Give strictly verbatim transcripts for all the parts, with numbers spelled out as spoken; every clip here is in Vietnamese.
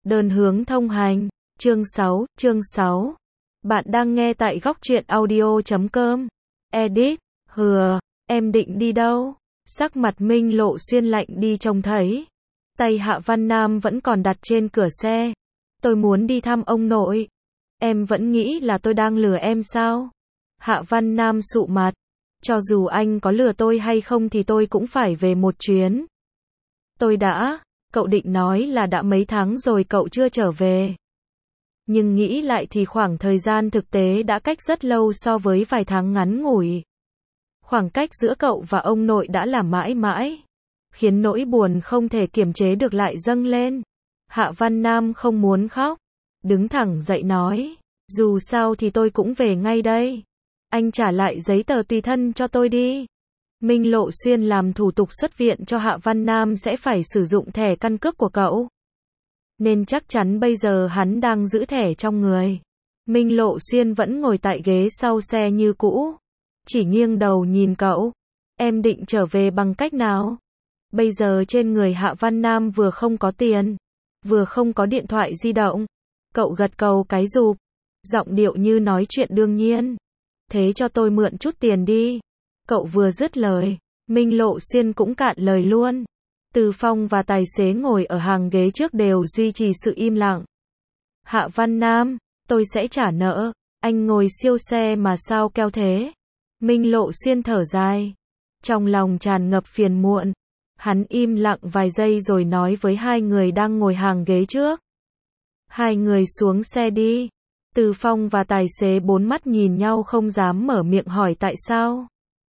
Đơn hướng thông hành, chương sáu, chương sáu. Bạn đang nghe tại góc truyện audio chấm com. Edit, hừa, em định đi đâu? Sắc mặt Minh Lộ Xuyên lạnh đi trông thấy. Tay Hạ Văn Nam vẫn còn đặt trên cửa xe. Tôi muốn đi thăm ông nội. Em vẫn nghĩ là tôi đang lừa em sao? Hạ Văn Nam sụ mặt. Cho dù anh có lừa tôi hay không thì tôi cũng phải về một chuyến. Tôi đã, cậu định nói là đã mấy tháng rồi cậu chưa trở về. Nhưng nghĩ lại thì khoảng thời gian thực tế đã cách rất lâu so với vài tháng ngắn ngủi. Khoảng cách giữa cậu và ông nội đã là mãi mãi, khiến nỗi buồn không thể kiềm chế được lại dâng lên. Hạ Văn Nam không muốn khóc, đứng thẳng dậy nói, dù sao thì tôi cũng về ngay đây. Anh trả lại giấy tờ tùy thân cho tôi đi. Minh Lộ Xuyên làm thủ tục xuất viện cho Hạ Văn Nam sẽ phải sử dụng thẻ căn cước của cậu. Nên chắc chắn bây giờ hắn đang giữ thẻ trong người. Minh Lộ Xuyên vẫn ngồi tại ghế sau xe như cũ. Chỉ nghiêng đầu nhìn cậu. Em định trở về bằng cách nào? Bây giờ trên người Hạ Văn Nam vừa không có tiền, vừa không có điện thoại di động. Cậu gật đầu cái rụp, giọng điệu như nói chuyện đương nhiên. Thế cho tôi mượn chút tiền đi. Cậu vừa dứt lời, Minh Lộ Xuyên cũng cạn lời luôn. Từ Phong và tài xế ngồi ở hàng ghế trước đều duy trì sự im lặng. Hạ Văn Nam, tôi sẽ trả nợ. Anh ngồi siêu xe mà sao keo thế? Minh Lộ Xuyên thở dài. Trong lòng tràn ngập phiền muộn. Hắn im lặng vài giây rồi nói với hai người đang ngồi hàng ghế trước. Hai người xuống xe đi. Từ Phong và tài xế bốn mắt nhìn nhau không dám mở miệng hỏi tại sao.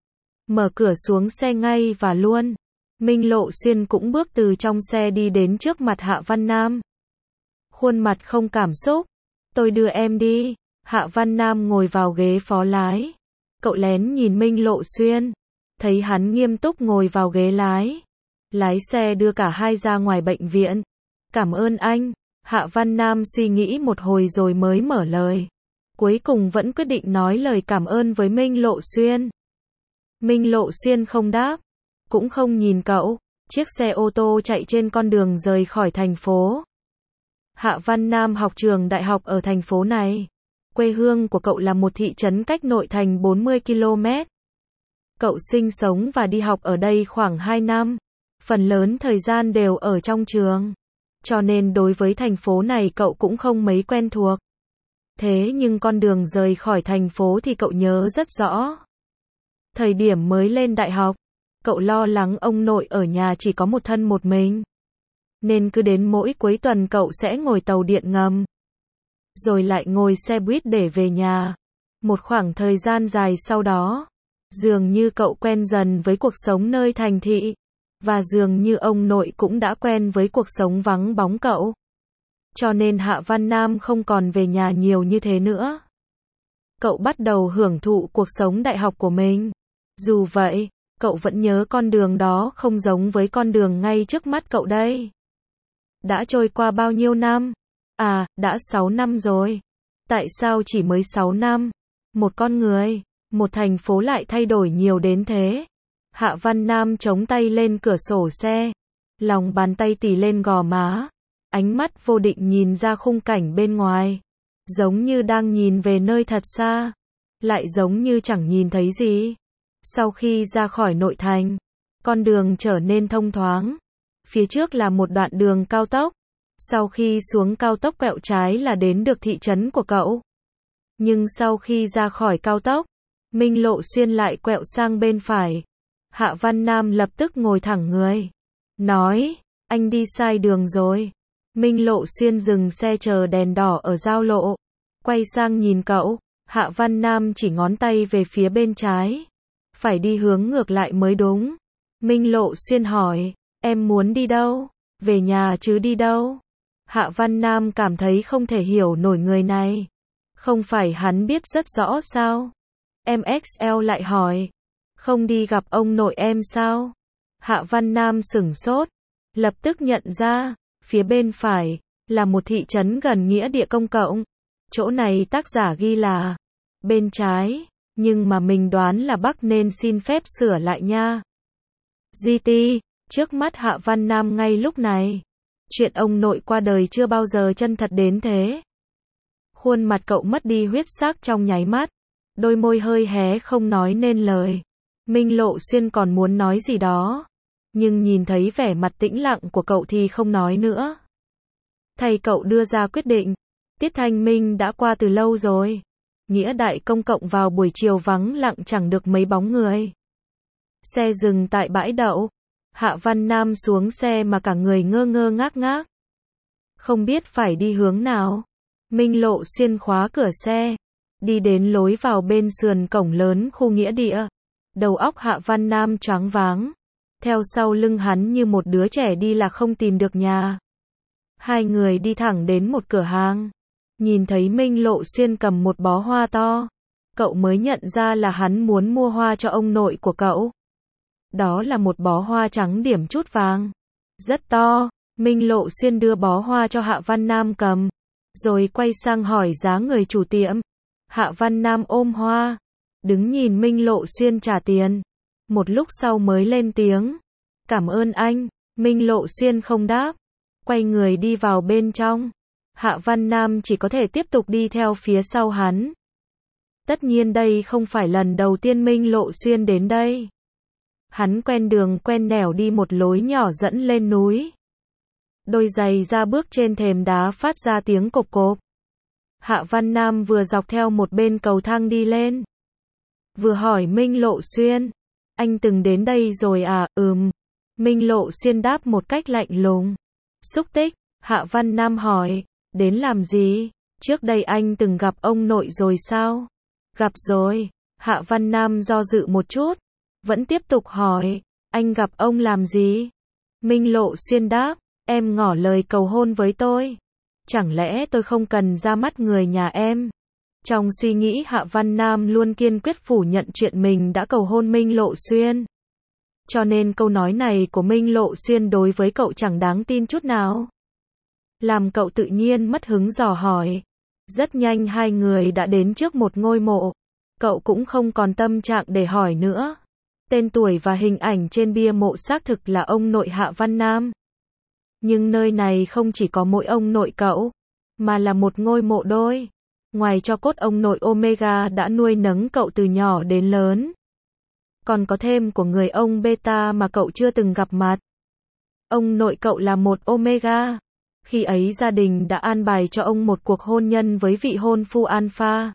Mở cửa xuống xe ngay và luôn. Minh Lộ Xuyên cũng bước từ trong xe đi đến trước mặt Hạ Văn Nam. Khuôn mặt không cảm xúc. Tôi đưa em đi. Hạ Văn Nam ngồi vào ghế phó lái. Cậu lén nhìn Minh Lộ Xuyên. Thấy hắn nghiêm túc ngồi vào ghế lái. Lái xe đưa cả hai ra ngoài bệnh viện. Cảm ơn anh. Hạ Văn Nam suy nghĩ một hồi rồi mới mở lời. Cuối cùng vẫn quyết định nói lời cảm ơn với Minh Lộ Xuyên. Minh Lộ Xuyên không đáp, cũng không nhìn cậu. Chiếc xe ô tô chạy trên con đường rời khỏi thành phố. Hạ Văn Nam học trường đại học ở thành phố này. Quê hương của cậu là một thị trấn cách nội thành bốn mươi ki lô mét. Cậu sinh sống và đi học ở đây khoảng hai năm. Phần lớn thời gian đều ở trong trường. Cho nên đối với thành phố này cậu cũng không mấy quen thuộc. Thế nhưng con đường rời khỏi thành phố thì cậu nhớ rất rõ. Thời điểm mới lên đại học, cậu lo lắng ông nội ở nhà chỉ có một thân một mình. Nên cứ đến mỗi cuối tuần cậu sẽ ngồi tàu điện ngầm. Rồi lại ngồi xe buýt để về nhà. Một khoảng thời gian dài sau đó, dường như cậu quen dần với cuộc sống nơi thành thị. Và dường như ông nội cũng đã quen với cuộc sống vắng bóng cậu. Cho nên Hạ Văn Nam không còn về nhà nhiều như thế nữa. Cậu bắt đầu hưởng thụ cuộc sống đại học của mình. Dù vậy, cậu vẫn nhớ con đường đó không giống với con đường ngay trước mắt cậu đây. Đã trôi qua bao nhiêu năm? À, đã sáu năm rồi. Tại sao chỉ mới sáu năm? Một con người, một thành phố lại thay đổi nhiều đến thế. Hạ Văn Nam chống tay lên cửa sổ xe. Lòng bàn tay tì lên gò má. Ánh mắt vô định nhìn ra khung cảnh bên ngoài. Giống như đang nhìn về nơi thật xa. Lại giống như chẳng nhìn thấy gì. Sau khi ra khỏi nội thành, con đường trở nên thông thoáng. Phía trước là một đoạn đường cao tốc. Sau khi xuống cao tốc quẹo trái là đến được thị trấn của cậu. Nhưng sau khi ra khỏi cao tốc, Minh Lộ Xuyên lại quẹo sang bên phải. Hạ Văn Nam lập tức ngồi thẳng người. Nói, anh đi sai đường rồi. Minh Lộ Xuyên dừng xe chờ đèn đỏ ở giao lộ. Quay sang nhìn cậu. Hạ Văn Nam chỉ ngón tay về phía bên trái. Phải đi hướng ngược lại mới đúng. Minh Lộ Xuyên hỏi, em muốn đi đâu? Về nhà chứ đi đâu? Hạ Văn Nam cảm thấy không thể hiểu nổi người này. Không phải hắn biết rất rõ sao? Em ích lờ lại hỏi. Không đi gặp ông nội em sao? Hạ Văn Nam sửng sốt. Lập tức nhận ra, phía bên phải, là một thị trấn gần nghĩa địa công cộng. Chỗ này tác giả ghi là bên trái, nhưng mà mình đoán là Bắc nên xin phép sửa lại nha. giê tê, trước mắt Hạ Văn Nam ngay lúc này. Chuyện ông nội qua đời chưa bao giờ chân thật đến thế. Khuôn mặt cậu mất đi huyết sắc trong nháy mắt. Đôi môi hơi hé không nói nên lời. Minh Lộ Xuyên còn muốn nói gì đó. Nhưng nhìn thấy vẻ mặt tĩnh lặng của cậu thì không nói nữa. Thầy cậu đưa ra quyết định. Tiết Thanh Minh đã qua từ lâu rồi. Nghĩa đại công cộng vào buổi chiều vắng lặng chẳng được mấy bóng người. Xe dừng tại bãi đậu. Hạ Văn Nam xuống xe mà cả người ngơ ngơ ngác ngác. Không biết phải đi hướng nào. Minh Lộ Xuyên khóa cửa xe. Đi đến lối vào bên sườn cổng lớn khu nghĩa địa. Đầu óc Hạ Văn Nam choáng váng. Theo sau lưng hắn như một đứa trẻ đi là không tìm được nhà. Hai người đi thẳng đến một cửa hàng. Nhìn thấy Minh Lộ Xuyên cầm một bó hoa to. Cậu mới nhận ra là hắn muốn mua hoa cho ông nội của cậu. Đó là một bó hoa trắng điểm chút vàng. Rất to. Minh Lộ Xuyên đưa bó hoa cho Hạ Văn Nam cầm. Rồi quay sang hỏi giá người chủ tiệm. Hạ Văn Nam ôm hoa. Đứng nhìn Minh Lộ Xuyên trả tiền. Một lúc sau mới lên tiếng. Cảm ơn anh. Minh Lộ Xuyên không đáp. Quay người đi vào bên trong. Hạ Văn Nam chỉ có thể tiếp tục đi theo phía sau hắn. Tất nhiên đây không phải lần đầu tiên Minh Lộ Xuyên đến đây. Hắn quen đường quen nẻo đi một lối nhỏ dẫn lên núi. Đôi giày ra bước trên thềm đá phát ra tiếng cộp cộp. Hạ Văn Nam vừa dọc theo một bên cầu thang đi lên. Vừa hỏi Minh Lộ Xuyên. Anh từng đến đây rồi à? Ừm. Minh Lộ Xuyên đáp một cách lạnh lùng. Xúc tích. Hạ Văn Nam hỏi. Đến làm gì? Trước đây anh từng gặp ông nội rồi sao? Gặp rồi. Hạ Văn Nam do dự một chút. Vẫn tiếp tục hỏi. Anh gặp ông làm gì? Minh Lộ Xuyên đáp. Em ngỏ lời cầu hôn với tôi. Chẳng lẽ tôi không cần ra mắt người nhà em? Trong suy nghĩ Hạ Văn Nam luôn kiên quyết phủ nhận chuyện mình đã cầu hôn Minh Lộ Xuyên. Cho nên câu nói này của Minh Lộ Xuyên đối với cậu chẳng đáng tin chút nào. Làm cậu tự nhiên mất hứng dò hỏi. Rất nhanh hai người đã đến trước một ngôi mộ. Cậu cũng không còn tâm trạng để hỏi nữa. Tên tuổi và hình ảnh trên bia mộ xác thực là ông nội Hạ Văn Nam. Nhưng nơi này không chỉ có mỗi ông nội cậu, mà là một ngôi mộ đôi. Ngoài cho cốt ông nội Omega đã nuôi nấng cậu từ nhỏ đến lớn, còn có thêm của người ông Beta mà cậu chưa từng gặp mặt. Ông nội cậu là một Omega. Khi ấy gia đình đã an bài cho ông một cuộc hôn nhân với vị hôn phu Alpha.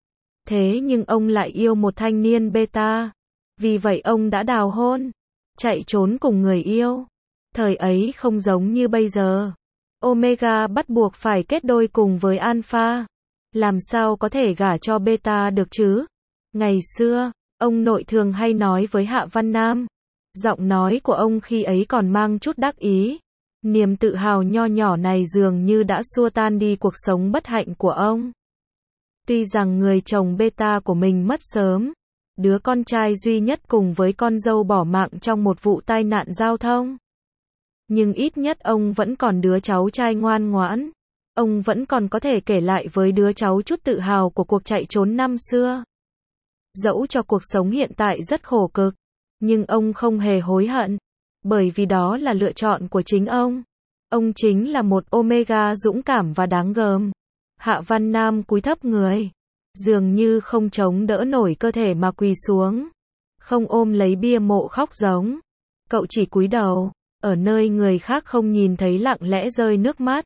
Thế nhưng ông lại yêu một thanh niên Beta. Vì vậy ông đã đào hôn, chạy trốn cùng người yêu. Thời ấy không giống như bây giờ. Omega bắt buộc phải kết đôi cùng với Alpha. Làm sao có thể gả cho Beta được chứ? Ngày xưa, ông nội thường hay nói với Hạ Văn Nam. Giọng nói của ông khi ấy còn mang chút đắc ý. Niềm tự hào nho nhỏ này dường như đã xua tan đi cuộc sống bất hạnh của ông. Tuy rằng người chồng Beta của mình mất sớm, đứa con trai duy nhất cùng với con dâu bỏ mạng trong một vụ tai nạn giao thông. Nhưng ít nhất ông vẫn còn đứa cháu trai ngoan ngoãn. Ông vẫn còn có thể kể lại với đứa cháu chút tự hào của cuộc chạy trốn năm xưa. Dẫu cho cuộc sống hiện tại rất khổ cực, nhưng ông không hề hối hận. Bởi vì đó là lựa chọn của chính ông. Ông chính là một Omega dũng cảm và đáng gờm. Hạ Văn Nam cúi thấp người. Dường như không chống đỡ nổi cơ thể mà quỳ xuống. Không ôm lấy bia mộ khóc giống. Cậu chỉ cúi đầu. Ở nơi người khác không nhìn thấy lặng lẽ rơi nước mắt.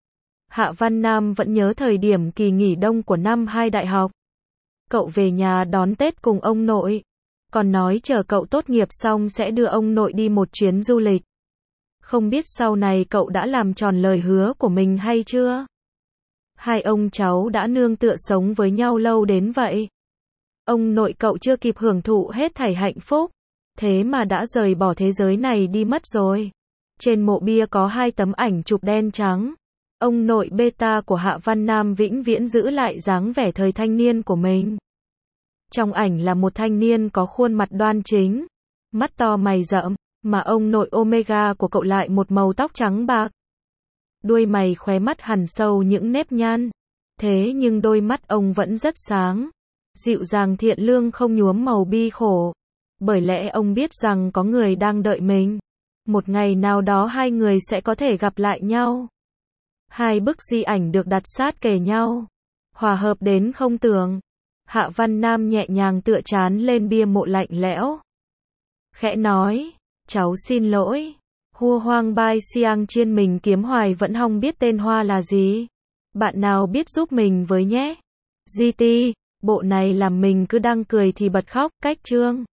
Hạ Văn Nam vẫn nhớ thời điểm kỳ nghỉ đông của năm hai đại học. Cậu về nhà đón Tết cùng ông nội. Còn nói chờ cậu tốt nghiệp xong sẽ đưa ông nội đi một chuyến du lịch. Không biết sau này cậu đã làm tròn lời hứa của mình hay chưa? Hai ông cháu đã nương tựa sống với nhau lâu đến vậy. Ông nội cậu chưa kịp hưởng thụ hết thảy hạnh phúc. Thế mà đã rời bỏ thế giới này đi mất rồi. Trên mộ bia có hai tấm ảnh chụp đen trắng. Ông nội Beta của Hạ Văn Nam vĩnh viễn giữ lại dáng vẻ thời thanh niên của mình. Trong ảnh là một thanh niên có khuôn mặt đoan chính, mắt to mày rậm, mà ông nội Omega của cậu lại một màu tóc trắng bạc. Đuôi mày khóe mắt hằn sâu những nếp nhăn. Thế nhưng đôi mắt ông vẫn rất sáng, dịu dàng thiện lương không nhuốm màu bi khổ. Bởi lẽ ông biết rằng có người đang đợi mình. Một ngày nào đó hai người sẽ có thể gặp lại nhau. Hai bức di ảnh được đặt sát kề nhau. Hòa hợp đến không tưởng. Hạ Văn Nam nhẹ nhàng tựa trán lên bia mộ lạnh lẽo. Khẽ nói, cháu xin lỗi. Hua Hoang Bai Xiang Chiên mình kiếm hoài vẫn không biết tên hoa là gì. Bạn nào biết giúp mình với nhé. giê tê, bộ này làm mình cứ đang cười thì bật khóc, cách chương.